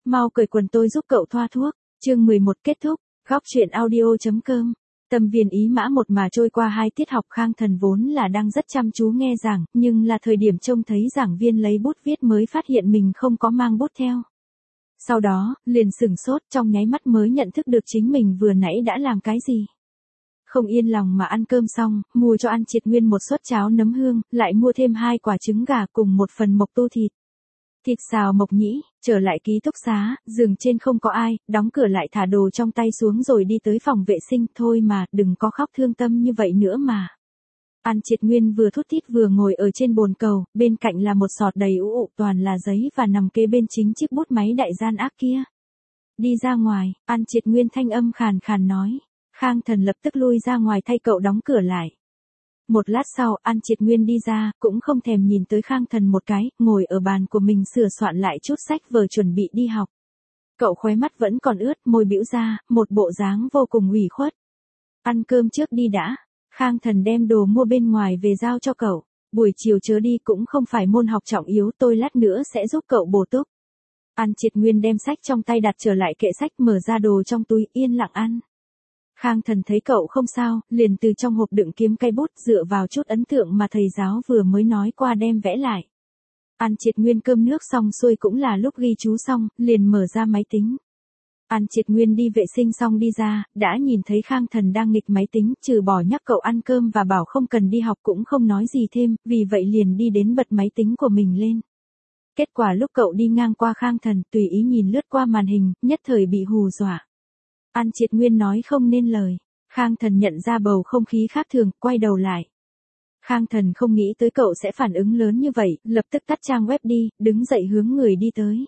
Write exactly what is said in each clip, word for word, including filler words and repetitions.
mau cởi quần tôi giúp cậu thoa thuốc. Chương mười một kết thúc. Góc truyện audio.com. Tâm viên ý mã một mà trôi qua hai tiết học. Khang Thần vốn là đang rất chăm chú nghe giảng, nhưng là thời điểm trông thấy giảng viên lấy bút viết mới phát hiện mình không có mang bút theo. Sau đó, liền sửng sốt, trong nháy mắt mới nhận thức được chính mình vừa nãy đã làm cái gì. Không yên lòng mà ăn cơm xong, mua cho An Triệt Nguyên một suất cháo nấm hương, lại mua thêm hai quả trứng gà cùng một phần mộc tu thịt. Thịt xào mộc nhĩ, trở lại ký túc xá, giường trên không có ai, đóng cửa lại thả đồ trong tay xuống rồi đi tới phòng vệ sinh. Thôi mà, đừng có khóc thương tâm như vậy nữa mà. An Triệt Nguyên vừa thút thít vừa ngồi ở trên bồn cầu, bên cạnh là một sọt đầy ủ ụ toàn là giấy và nằm kế bên chính chiếc bút máy đại gian ác kia. Đi ra ngoài, An Triệt Nguyên thanh âm khàn khàn nói. Khang Thần lập tức lui ra ngoài thay cậu đóng cửa lại. Một lát sau, An Triệt Nguyên đi ra, cũng không thèm nhìn tới Khang Thần một cái, ngồi ở bàn của mình sửa soạn lại chút sách vở chuẩn bị đi học. Cậu khóe mắt vẫn còn ướt, môi bĩu ra, một bộ dáng vô cùng ủy khuất. Ăn cơm trước đi đã. Khang Thần đem đồ mua bên ngoài về giao cho cậu. Buổi chiều chớ đi, cũng không phải môn học trọng yếu, tôi lát nữa sẽ giúp cậu bổ túc. An Triệt Nguyên đem sách trong tay đặt trở lại kệ sách, mở ra đồ trong túi, yên lặng ăn. Khang Thần thấy cậu không sao, liền từ trong hộp đựng kiếm cây bút, dựa vào chút ấn tượng mà thầy giáo vừa mới nói qua đem vẽ lại. An Triệt Nguyên cơm nước xong xuôi cũng là lúc ghi chú xong, liền mở ra máy tính. An Triệt Nguyên đi vệ sinh xong đi ra, đã nhìn thấy Khang Thần đang nghịch máy tính, trừ bỏ nhắc cậu ăn cơm và bảo không cần đi học cũng không nói gì thêm, vì vậy liền đi đến bật máy tính của mình lên. Kết quả lúc cậu đi ngang qua Khang Thần, tùy ý nhìn lướt qua màn hình, nhất thời bị hù dọa. An Triệt Nguyên nói không nên lời. Khang Thần nhận ra bầu không khí khác thường, quay đầu lại. Khang Thần không nghĩ tới cậu sẽ phản ứng lớn như vậy, lập tức tắt trang web đi, đứng dậy hướng người đi tới.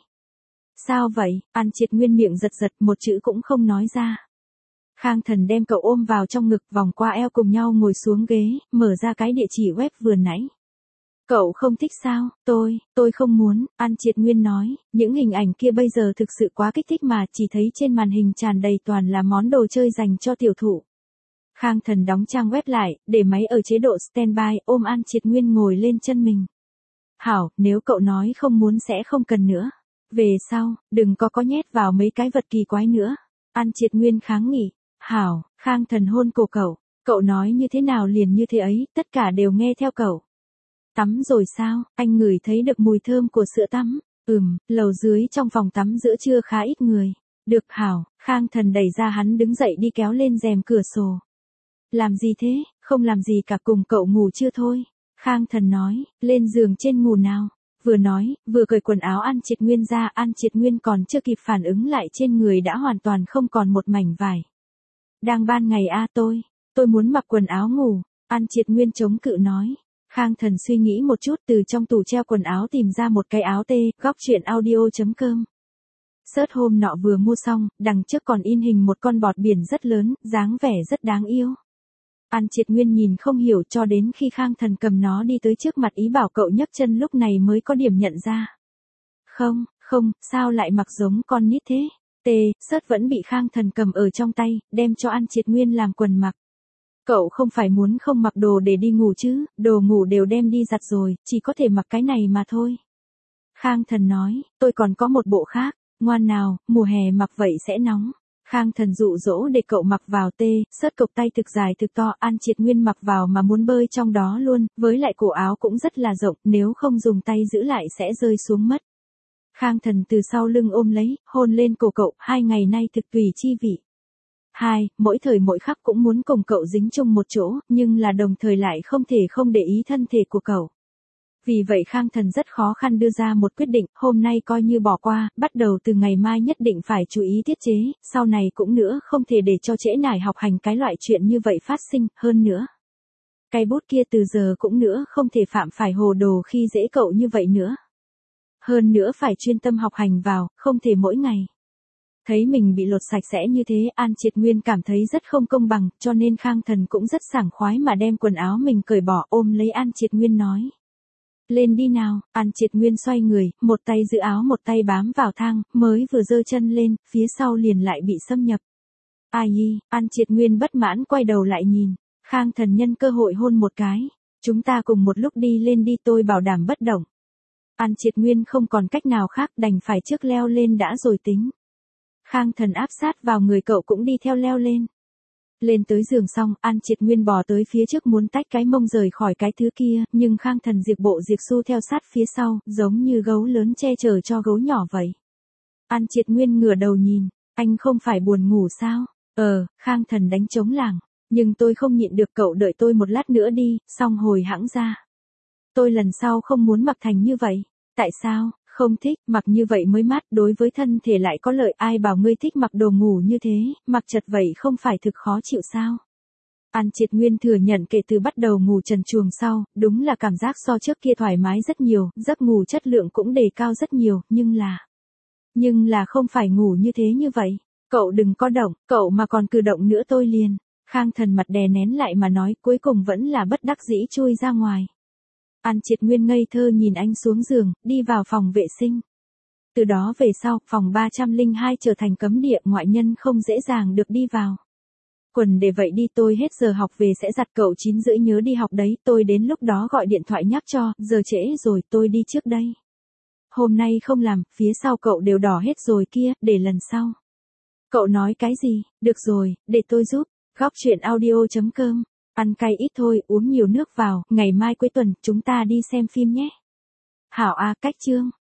Sao vậy? An Triệt Nguyên miệng giật giật, một chữ cũng không nói ra. Khang Thần đem cậu ôm vào trong ngực, vòng qua eo cùng nhau ngồi xuống ghế, mở ra cái địa chỉ web vừa nãy. Cậu không thích sao? Tôi, tôi không muốn, An Triệt Nguyên nói, những hình ảnh kia bây giờ thực sự quá kích thích mà, chỉ thấy trên màn hình tràn đầy toàn là món đồ chơi dành cho tiểu thụ. Khang Thần đóng trang web lại, để máy ở chế độ standby, ôm An Triệt Nguyên ngồi lên chân mình. Hảo, nếu cậu nói không muốn sẽ không cần nữa. Về sau, đừng có có nhét vào mấy cái vật kỳ quái nữa. An Triệt Nguyên kháng nghị. Hảo, Khang Thần hôn cổ cậu, cậu nói như thế nào liền như thế ấy, tất cả đều nghe theo cậu. Tắm rồi sao? Anh ngửi thấy được mùi thơm của sữa tắm. Ừm, lầu dưới trong phòng tắm giữa trưa khá ít người. Được hảo, Khang Thần đẩy ra hắn đứng dậy đi kéo lên rèm cửa sổ. Làm gì thế? Không làm gì cả, cùng cậu ngủ chưa thôi. Khang Thần nói, lên giường trên ngủ nào. Vừa nói, vừa cởi quần áo An Triệt Nguyên ra, An Triệt Nguyên còn chưa kịp phản ứng lại trên người đã hoàn toàn không còn một mảnh vải. Đang ban ngày a à, tôi, tôi muốn mặc quần áo ngủ, An Triệt Nguyên chống cự nói. Khang Thần suy nghĩ một chút, từ trong tủ treo quần áo tìm ra một cái áo tê. Góc truyện audio.com. Sớt hôm nọ vừa mua xong, đằng trước còn in hình một con bọt biển rất lớn, dáng vẻ rất đáng yêu. An Triệt Nguyên nhìn không hiểu cho đến khi Khang Thần cầm nó đi tới trước mặt ý bảo cậu nhấc chân, lúc này mới có điểm nhận ra. Không, không, sao lại mặc giống con nít thế? Tê, sớt vẫn bị Khang Thần cầm ở trong tay, đem cho An Triệt Nguyên làm quần mặc. Cậu không phải muốn không mặc đồ để đi ngủ chứ, đồ ngủ đều đem đi giặt rồi, chỉ có thể mặc cái này mà thôi. Khang Thần nói, tôi còn có một bộ khác, ngoan nào, mùa hè mặc vậy sẽ nóng. Khang Thần dụ dỗ để cậu mặc vào tê, sớt cộc tay thực dài thực to, An Triệt Nguyên mặc vào mà muốn bơi trong đó luôn, với lại cổ áo cũng rất là rộng, nếu không dùng tay giữ lại sẽ rơi xuống mất. Khang Thần từ sau lưng ôm lấy, hôn lên cổ cậu, hai ngày nay thực tùy chi vị. Hai, mỗi thời mỗi khắc cũng muốn cùng cậu dính chung một chỗ, nhưng là đồng thời lại không thể không để ý thân thể của cậu. Vì vậy Khang Thần rất khó khăn đưa ra một quyết định, hôm nay coi như bỏ qua, bắt đầu từ ngày mai nhất định phải chú ý tiết chế, sau này cũng nữa không thể để cho trễ nải học hành cái loại chuyện như vậy phát sinh, hơn nữa. Cái bút kia từ giờ cũng nữa không thể phạm phải hồ đồ khi dễ cậu như vậy nữa. Hơn nữa phải chuyên tâm học hành vào, không thể mỗi ngày. Thấy mình bị lột sạch sẽ như thế, An Triệt Nguyên cảm thấy rất không công bằng, cho nên Khang Thần cũng rất sảng khoái mà đem quần áo mình cởi bỏ, ôm lấy An Triệt Nguyên nói. Lên đi nào. An Triệt Nguyên xoay người, một tay giữ áo một tay bám vào thang, mới vừa giơ chân lên, phía sau liền lại bị xâm nhập. Ai y, An Triệt Nguyên bất mãn quay đầu lại nhìn. Khang Thần nhân cơ hội hôn một cái. Chúng ta cùng một lúc đi lên đi, tôi bảo đảm bất động. An Triệt Nguyên không còn cách nào khác đành phải trước leo lên đã rồi tính. Khang Thần áp sát vào người cậu cũng đi theo leo lên. Lên tới giường xong, An Triệt Nguyên bò tới phía trước muốn tách cái mông rời khỏi cái thứ kia, nhưng Khang Thần diệt bộ diệt xu theo sát phía sau, giống như gấu lớn che chở cho gấu nhỏ vậy. An Triệt Nguyên ngửa đầu nhìn, anh không phải buồn ngủ sao? Ờ, Khang Thần đánh trống lảng, nhưng tôi không nhịn được, cậu đợi tôi một lát nữa đi, xong hồi hãng ra. Tôi lần sau không muốn mặc thành như vậy. Tại sao? Không thích, mặc như vậy mới mát, đối với thân thể lại có lợi, ai bảo ngươi thích mặc đồ ngủ như thế, mặc chật vậy không phải thực khó chịu sao? An Triệt Nguyên thừa nhận kể từ bắt đầu ngủ trần truồng sau, đúng là cảm giác so trước kia thoải mái rất nhiều, giấc ngủ chất lượng cũng đề cao rất nhiều, nhưng là... Nhưng là không phải ngủ như thế như vậy. Cậu đừng có động, cậu mà còn cử động nữa tôi liền. Khang Thần mặt đè nén lại mà nói, cuối cùng vẫn là bất đắc dĩ chui ra ngoài. An Triệt Nguyên ngây thơ nhìn anh xuống giường, đi vào phòng vệ sinh. Từ đó về sau, phòng ba trăm lẻ hai trở thành cấm địa, ngoại nhân không dễ dàng được đi vào. Quần để vậy đi, tôi hết giờ học về sẽ giặt, cậu chín rưỡi nhớ đi học đấy, tôi đến lúc đó gọi điện thoại nhắc cho, giờ trễ rồi, tôi đi trước đây. Hôm nay không làm, phía sau cậu đều đỏ hết rồi kia, để lần sau. Cậu nói cái gì? Được rồi, để tôi giúp. Góc truyện audio chấm com. Ăn cay ít thôi, uống nhiều nước vào, ngày mai cuối tuần, chúng ta đi xem phim nhé. Hảo a, cách chương.